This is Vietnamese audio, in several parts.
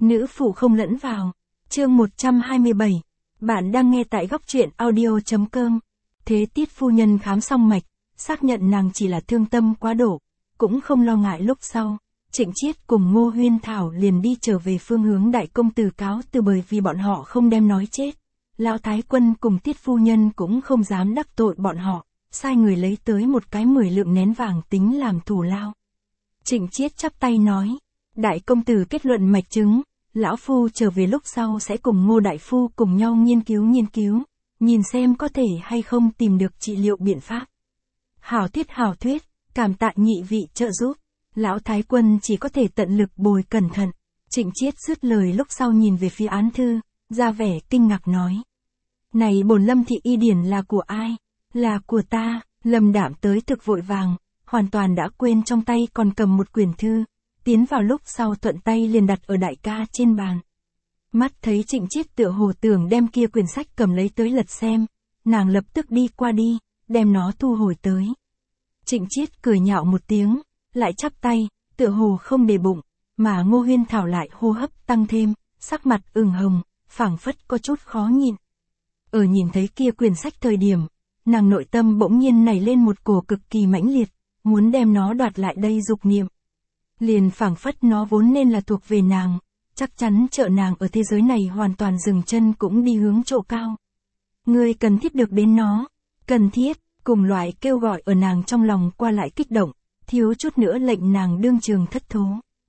Nữ phụ không lẫn vào. Chương 127. Bạn đang nghe tại góc truyện audio.com. Thế Tiết phu nhân khám xong mạch, xác nhận nàng chỉ là thương tâm quá độ, cũng không lo ngại lúc sau. Trịnh Chiết cùng Ngô Huyên Thảo liền đi trở về phương hướng Đại Công Tử cáo từ, bởi vì bọn họ không đem nói chết. Lão Thái Quân cùng Tiết phu nhân cũng không dám đắc tội bọn họ, sai người lấy tới một cái 10 lượng nén vàng tính làm thù lao. Trịnh Chiết chắp tay nói, Đại Công Tử kết luận mạch chứng, lão phu trở về lúc sau sẽ cùng Ngô đại phu cùng nhau nghiên cứu, nhìn xem có thể hay không tìm được trị liệu biện pháp. Hảo thuyết, cảm tạ nhị vị trợ giúp. Lão Thái Quân chỉ có thể tận lực bồi cẩn thận. Trịnh Chiết dứt lời lúc sau nhìn về phía án thư, ra vẻ kinh ngạc nói. Này bổn Lâm thị y điển là của ai? Là của ta. Lâm Đạm tới thực vội vàng, hoàn toàn đã quên trong tay còn cầm một quyển thư, tiến vào lúc sau thuận tay liền đặt ở đại ca trên bàn. Mắt thấy Trịnh Chiết tựa hồ tưởng đem kia quyển sách cầm lấy tới lật xem, nàng lập tức đi qua đi, đem nó thu hồi tới. Trịnh Chiết cười nhạo một tiếng, lại chắp tay, tựa hồ không để bụng, mà Ngô Huyên Thảo lại hô hấp tăng thêm, sắc mặt ửng hồng, phảng phất có chút khó nhịn. Ở nhìn thấy kia quyển sách thời điểm, nàng nội tâm bỗng nhiên nảy lên một cổ cực kỳ mãnh liệt, muốn đem nó đoạt lại đây dục niệm. Liền phảng phất nó vốn nên là thuộc về nàng, chắc chắn trợ nàng ở thế giới này hoàn toàn dừng chân cũng đi hướng chỗ cao. Ngươi cần thiết được đến nó, cần thiết, cùng loại kêu gọi ở nàng trong lòng qua lại kích động, thiếu chút nữa lệnh nàng đương trường thất thố.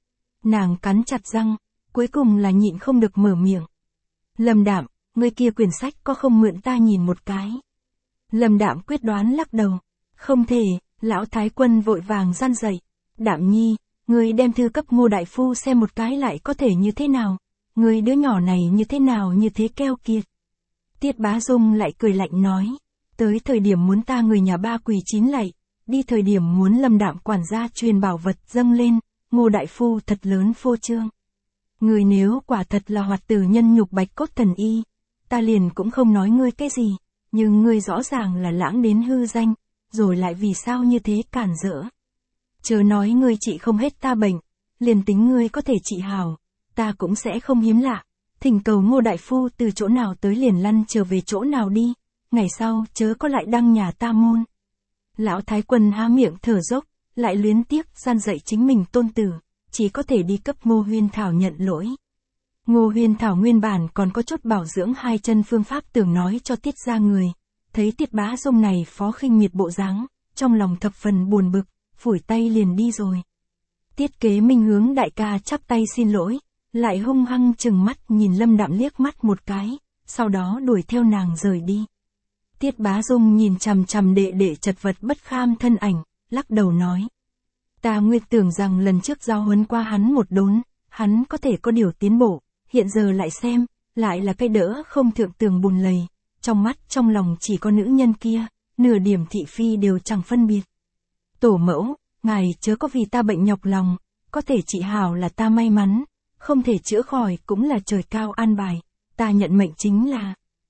Nàng cắn chặt răng, cuối cùng là nhịn không được mở miệng. Lâm Đạm, ngươi kia quyển sách có không mượn ta nhìn một cái? Lâm Đạm quyết đoán lắc đầu. Không thể. Lão Thái Quân vội vàng gian dậy. Đạm nhi, ngươi đem thư cấp Ngô đại phu xem một cái lại có thể như thế nào? Ngươi đứa nhỏ này như thế nào như thế keo kiệt? Tiết Bá Dung lại cười lạnh nói. Tới thời điểm muốn ta người nhà ba quỳ chín lạy, đi thời điểm muốn Lâm Đạm quản gia truyền bảo vật dâng lên, Ngô đại phu thật lớn phô trương. Ngươi nếu quả thật là hoạt tử nhân nhục bạch cốt thần y, ta liền cũng không nói ngươi cái gì, nhưng ngươi rõ ràng là lãng đến hư danh, rồi lại vì sao như thế cản rỡ. Chớ nói ngươi trị không hết ta bệnh, liền tính ngươi có thể trị hảo, ta cũng sẽ không hiếm lạ, thỉnh cầu Ngô đại phu từ chỗ nào tới liền lăn trở về chỗ nào đi, ngày sau chớ có lại đăng nhà ta môn. Lão Thái Quân há miệng thở dốc, lại luyến tiếc gian dạy chính mình tôn tử, chỉ có thể đi cấp Ngô Huyên Thảo nhận lỗi. Ngô Huyên Thảo nguyên bản còn có chút bảo dưỡng hai chân phương pháp tưởng nói cho Tiết ra người, thấy Tiết Bá Dung này phó khinh miệt bộ dáng, trong lòng thập phần buồn bực, phủi tay liền đi rồi. Tiết Kế Minh hướng đại ca chắp tay xin lỗi, lại hung hăng chừng mắt nhìn Lâm Đạm liếc mắt một cái, sau đó đuổi theo nàng rời đi. Tiết Bá Dung nhìn chằm chằm đệ đệ chật vật bất kham thân ảnh, lắc đầu nói. Ta nguyên tưởng rằng lần trước giao huấn qua hắn một đốn, hắn có thể có điều tiến bộ, hiện giờ lại xem, lại là cây đỡ không thượng tường bùn lầy, trong mắt trong lòng chỉ có nữ nhân kia, nửa điểm thị phi đều chẳng phân biệt. Tổ mẫu, ngài chớ có vì ta bệnh nhọc lòng, có thể trị hảo là ta may mắn, không thể chữa khỏi cũng là trời cao an bài, ta nhận mệnh chính là.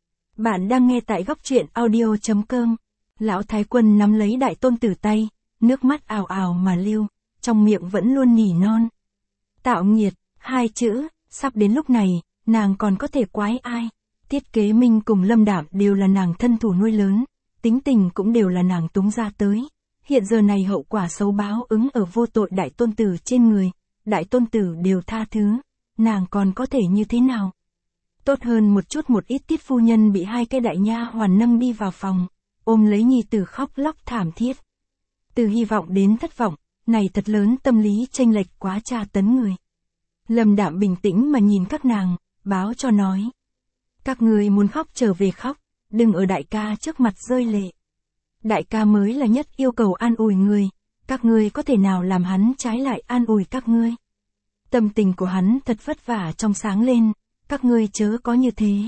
Bạn đang nghe tại góc truyện audio.com. Lão Thái Quân nắm lấy đại tôn tử tay, nước mắt ào ào mà lưu, trong miệng vẫn luôn nỉ non. Tạo nghiệt, hai chữ, sắp đến lúc này, nàng còn có thể quái ai? Tiết Kế Minh cùng Lâm Đạm đều là nàng thân thủ nuôi lớn, tính tình cũng đều là nàng túng ra tới. Hiện giờ này hậu quả xấu báo ứng ở vô tội đại tôn tử trên người, đại tôn tử đều tha thứ, nàng còn có thể như thế nào? Tốt hơn một chút một ít Tiết phu nhân bị hai cái đại nha hoàn nâng đi vào phòng, ôm lấy nhi tử khóc lóc thảm thiết. Từ hy vọng đến thất vọng, này thật lớn tâm lý chênh lệch quá tra tấn người. Lâm Đạm bình tĩnh mà nhìn các nàng, báo cho nói. Các người muốn khóc trở về khóc, đừng ở đại ca trước mặt rơi lệ. Đại ca mới là nhất yêu cầu an ủi người, các ngươi có thể nào làm hắn trái lại an ủi các ngươi. Tâm tình của hắn thật vất vả trong sáng lên, các ngươi chớ có như thế.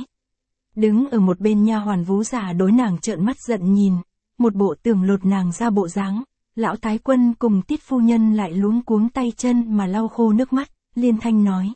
Đứng ở một bên nha hoàn Vú già đối nàng trợn mắt giận nhìn, một bộ tưởng lột nàng ra bộ dáng. Lão Thái Quân cùng Tiết phu nhân lại luống cuống tay chân mà lau khô nước mắt, liên thanh nói.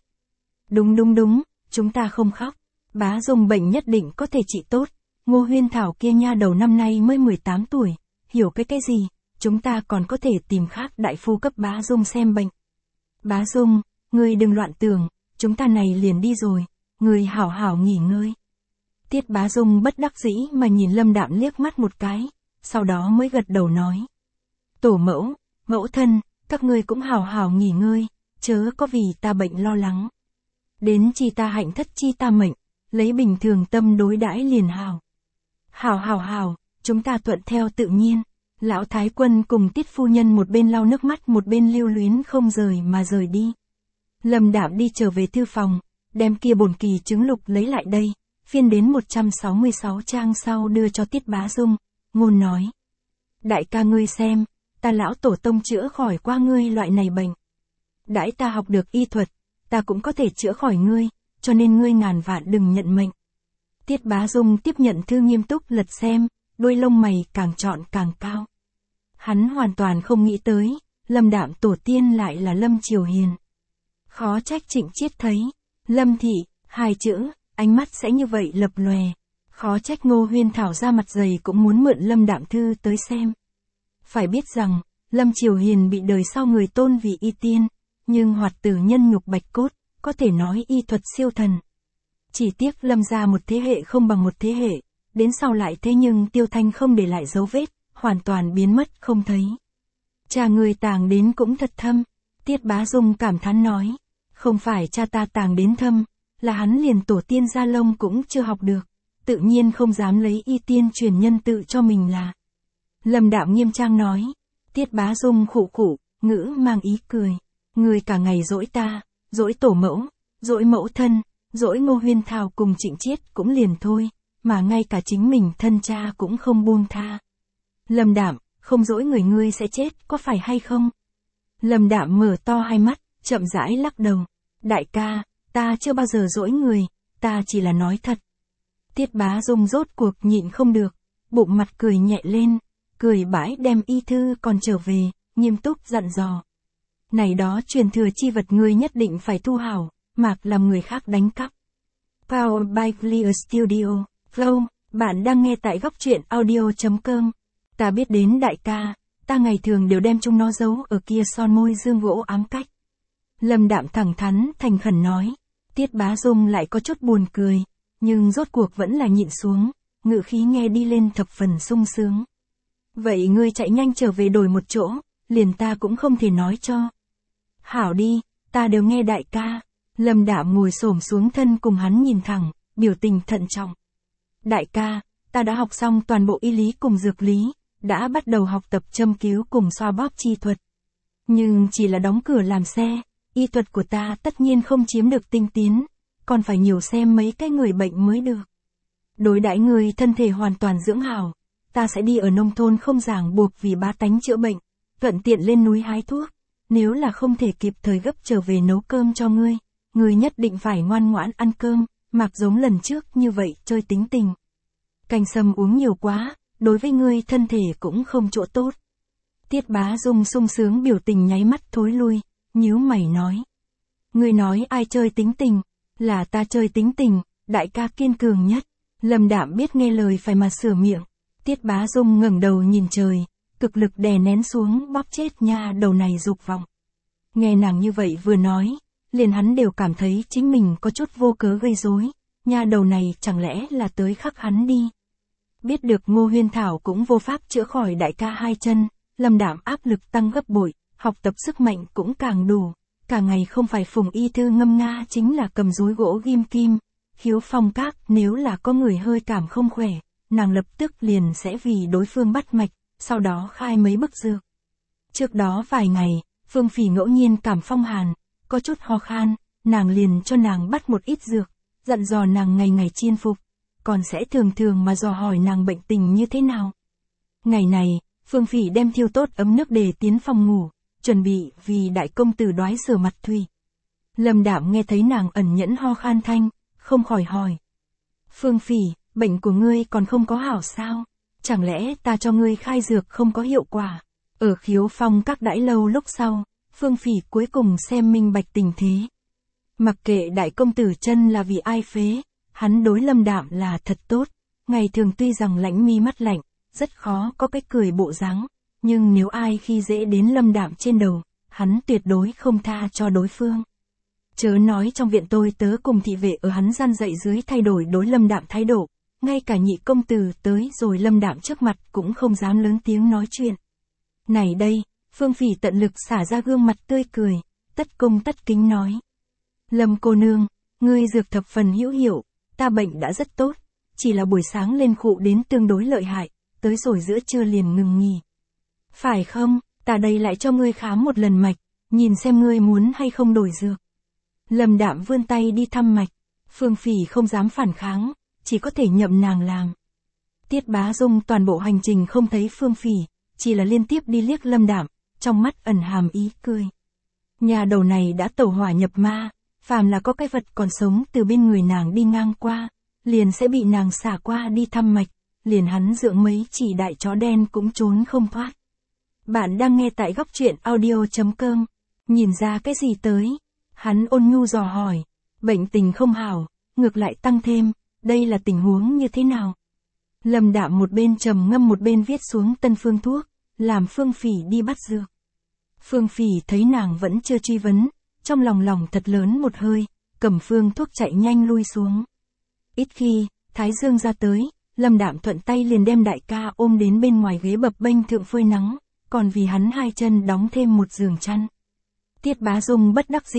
Đúng, chúng ta không khóc. Bá Dung bệnh nhất định có thể trị tốt. Ngô Huyên Thảo kia nha đầu năm nay mới 18 tuổi, hiểu cái gì, chúng ta còn có thể tìm khác đại phu cấp Bá Dung xem bệnh. Bá Dung, ngươi đừng loạn tưởng, chúng ta này liền đi rồi, người hảo hảo nghỉ ngơi. Tiết Bá Dung bất đắc dĩ mà nhìn Lâm Đạm liếc mắt một cái, sau đó mới gật đầu nói. Tổ mẫu, mẫu thân, các ngươi cũng hảo hảo nghỉ ngơi, chớ có vì ta bệnh lo lắng. Đến chi ta hạnh thất chi ta mệnh, lấy bình thường tâm đối đãi liền hảo. Hảo, chúng ta thuận theo tự nhiên. Lão Thái Quân cùng Tiết phu nhân một bên lau nước mắt một bên lưu luyến không rời mà rời đi. Lâm Đạm đi trở về thư phòng, đem kia bổn kỳ chứng lục lấy lại đây, phiên đến 166 trang sau đưa cho Tiết Bá Dung, ngôn nói. Đại ca ngươi xem, ta lão tổ tông chữa khỏi qua ngươi loại này bệnh. Đãi ta học được y thuật, ta cũng có thể chữa khỏi ngươi, cho nên ngươi ngàn vạn đừng nhận mệnh. Tiết Bá Dung tiếp nhận thư nghiêm túc lật xem, đuôi lông mày càng trọn càng cao. Hắn hoàn toàn không nghĩ tới, Lâm Đạm tổ tiên lại là Lâm Triều Hiền. Khó trách Trịnh Chiết thấy, Lâm thị, hai chữ, ánh mắt sẽ như vậy lập lòe. Khó trách Ngô Huyên Thảo ra mặt dày cũng muốn mượn Lâm Đạm thư tới xem. Phải biết rằng, Lâm Triều Hiền bị đời sau người tôn vì y tiên, nhưng hoạt tử nhân nhục bạch cốt, có thể nói y thuật siêu thần. Chỉ tiếc Lâm gia một thế hệ không bằng một thế hệ, đến sau lại thế nhưng Tiêu Thanh không để lại dấu vết, hoàn toàn biến mất không thấy. Cha người tàng đến cũng thật thâm, Tiết Bá Dung cảm thán nói, không phải cha ta tàng đến thâm, là hắn liền tổ tiên gia lông cũng chưa học được, tự nhiên không dám lấy y tiên truyền nhân tự cho mình là. Lâm Đạm nghiêm trang nói, Tiết Bá Dung khụ khụ, ngữ mang ý cười, người cả ngày dỗi ta, dỗi tổ mẫu, dỗi mẫu thân, dỗi Ngô Huyên Thảo cùng Trịnh Chiết cũng liền thôi, mà ngay cả chính mình thân cha cũng không buông tha. Lâm Đạm, không dỗi người ngươi sẽ chết, có phải hay không? Lâm Đạm mở to hai mắt, chậm rãi lắc đầu. Đại ca, ta chưa bao giờ dỗi người, ta chỉ là nói thật. Tiết Bá Dung rốt cuộc nhịn không được, bụng mặt cười nhẹ lên, cười bãi đem y thư còn trở về, nghiêm túc dặn dò. Này đó truyền thừa chi vật ngươi nhất định phải thu hảo, mạc làm người khác đánh cắp. Powered by Clear Studio, Flow, bạn đang nghe tại góc truyện audio.com. Ta biết đến đại ca, ta ngày thường đều đem chúng nó giấu ở kia son môi dương gỗ ám cách. Lâm Đạm thẳng thắn, thành khẩn nói. Tiết Bá Dung lại có chút buồn cười, nhưng rốt cuộc vẫn là nhịn xuống, ngự khí nghe đi lên thập phần sung sướng. Vậy ngươi chạy nhanh trở về đổi một chỗ, liền ta cũng không thể nói cho. Hảo đi, ta đều nghe đại ca. Lâm Đạm ngồi xổm xuống thân cùng hắn nhìn thẳng, biểu tình thận trọng. Đại ca, ta đã học xong toàn bộ y lý cùng dược lý, đã bắt đầu học tập châm cứu cùng xoa bóp chi thuật. Nhưng chỉ là đóng cửa làm xe, y thuật của ta tất nhiên không chiếm được tinh tiến, còn phải nhiều xem mấy cái người bệnh mới được. Đối đãi người thân thể hoàn toàn dưỡng hảo, ta sẽ đi ở nông thôn không ràng buộc vì bá tánh chữa bệnh, thuận tiện lên núi hái thuốc, nếu là không thể kịp thời gấp trở về nấu cơm cho ngươi, ngươi nhất định phải ngoan ngoãn ăn cơm, mặc giống lần trước như vậy chơi tính tình. Canh sâm uống nhiều quá, đối với ngươi thân thể cũng không chỗ tốt. Tiết Bá Dung sung sướng biểu tình nháy mắt thối lui, nhíu mày nói. Ngươi nói ai chơi tính tình, là ta chơi tính tình, đại ca kiên cường nhất. Lâm Đạm biết nghe lời phải mà sửa miệng. Tiết Bá Dung ngẩng đầu nhìn trời, cực lực đè nén xuống bóp chết nha đầu này dục vọng. Nghe nàng như vậy vừa nói, liền hắn đều cảm thấy chính mình có chút vô cớ gây rối, nha đầu này chẳng lẽ là tới khắc hắn đi. Biết được Ngô Huyên Thảo cũng vô pháp chữa khỏi đại ca hai chân, Lâm Đạm áp lực tăng gấp bội, học tập sức mạnh cũng càng đủ, cả ngày không phải phùng y thư ngâm nga chính là cầm rối gỗ ghim kim, khiếu phong các, nếu là có người hơi cảm không khỏe, nàng lập tức liền sẽ vì đối phương bắt mạch, sau đó khai mấy bức dược. Trước đó vài ngày, Phương Phỉ ngẫu nhiên cảm phong hàn, có chút ho khan, nàng liền cho nàng bắt một ít dược, dặn dò nàng ngày ngày chiên phục, còn sẽ thường thường mà dò hỏi nàng bệnh tình như thế nào. Ngày này, Phương Phỉ đem thiêu tốt ấm nước để tiến phòng ngủ, chuẩn bị vì đại công tử Đoái rửa mặt thủy. Lâm Đạm nghe thấy nàng ẩn nhẫn ho khan thanh, không khỏi hỏi. Phương Phỉ, bệnh của ngươi còn không có hảo sao? Chẳng lẽ ta cho ngươi khai dược không có hiệu quả? Ở khiếu phong các đãi lâu lúc sau, Phương Phỉ cuối cùng xem minh bạch tình thế. Mặc kệ đại công tử chân là vì ai phế, hắn đối Lâm Đạm là thật tốt, ngày thường tuy rằng lãnh mi mắt lạnh, rất khó có cái cười bộ dáng, nhưng nếu ai khi dễ đến Lâm Đạm trên đầu, hắn tuyệt đối không tha cho đối phương. Chớ nói trong viện tôi tớ cùng thị vệ ở hắn gian dạy dưới thay đổi đối Lâm Đạm thái độ, ngay cả nhị công tử tới rồi Lâm Đạm trước mặt cũng không dám lớn tiếng nói chuyện. Này đây, Phương Phỉ tận lực xả ra gương mặt tươi cười, tất cung tất kính nói. Lâm cô nương, ngươi dược thập phần hữu hiệu, ta bệnh đã rất tốt, chỉ là buổi sáng lên khụ đến tương đối lợi hại, tới rồi giữa trưa liền ngừng nghỉ. Phải không, ta đây lại cho ngươi khám một lần mạch, nhìn xem ngươi muốn hay không đổi dược. Lâm Đạm vươn tay đi thăm mạch, Phương Phỉ không dám phản kháng, chỉ có thể nhậm nàng làm. Tiết Bá Dung toàn bộ hành trình không thấy Phương Phỉ, chỉ là liên tiếp đi liếc Lâm Đạm, trong mắt ẩn hàm ý cười. Nhà đầu này đã tẩu hỏa nhập ma, phàm là có cái vật còn sống từ bên người nàng đi ngang qua, liền sẽ bị nàng xả qua đi thăm mạch, liền hắn dưỡng mấy chỉ đại chó đen cũng trốn không thoát. Bạn đang nghe tại góc truyện audio.com, nhìn ra cái gì tới? Hắn ôn nhu dò hỏi, bệnh tình không hảo, ngược lại tăng thêm, đây là tình huống như thế nào? Lâm Đạm một bên trầm ngâm một bên viết xuống tân phương thuốc, làm Phương Phỉ đi bắt dược. Phương Phỉ thấy nàng vẫn chưa truy vấn, trong lòng thật lớn một hơi, cầm phương thuốc chạy nhanh lui xuống. Ít khi, Thái Dương ra tới, Lâm Đạm thuận tay liền đem đại ca ôm đến bên ngoài ghế bập bênh thượng phơi nắng, còn vì hắn hai chân đóng thêm một giường chăn. Tiết Bá Dung bất đắc dĩ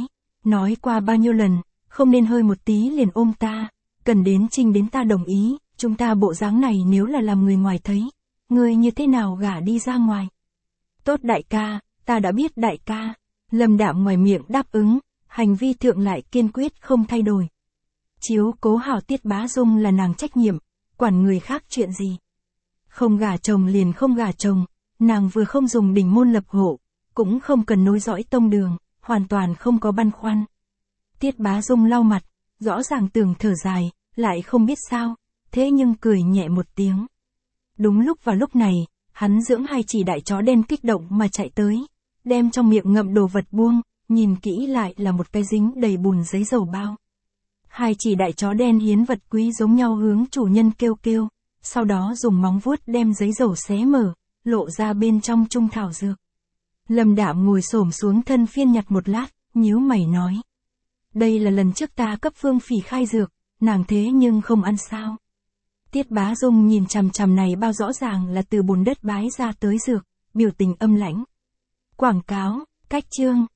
nói qua bao nhiêu lần, không nên hơi một tí liền ôm ta, cần đến trình đến ta đồng ý, chúng ta bộ dáng này nếu là làm người ngoài thấy, người như thế nào gả đi ra ngoài. Tốt đại ca, ta đã biết đại ca. Lâm Đạm ngoài miệng đáp ứng, hành vi thượng lại kiên quyết không thay đổi. Chiếu cố hảo Tiết Bá Dung là nàng trách nhiệm, quản người khác chuyện gì. Không gả chồng liền không gả chồng, nàng vừa không dùng đình môn lập hộ, cũng không cần nối dõi tông đường, hoàn toàn không có băn khoăn. Tiết Bá Dung lau mặt, rõ ràng tưởng thở dài, lại không biết sao, thế nhưng cười nhẹ một tiếng. Đúng vào lúc này, hắn dưỡng hai chỉ đại chó đen kích động mà chạy tới, đem trong miệng ngậm đồ vật buông, nhìn kỹ lại là một cái dính đầy bùn giấy dầu bao. Hai chỉ đại chó đen hiến vật quý giống nhau hướng chủ nhân kêu, sau đó dùng móng vuốt đem giấy dầu xé mở, lộ ra bên trong trung thảo dược. Lâm Đạm ngồi xổm xuống thân phiên nhặt một lát, nhíu mày nói. Đây là lần trước ta cấp Phương Phỉ khai dược, nàng thế nhưng không ăn sao. Tiết Bá Dung nhìn chằm này bao rõ ràng là từ bùn đất bái ra tới dược, biểu tình âm lãnh. Quảng cáo, cách chương.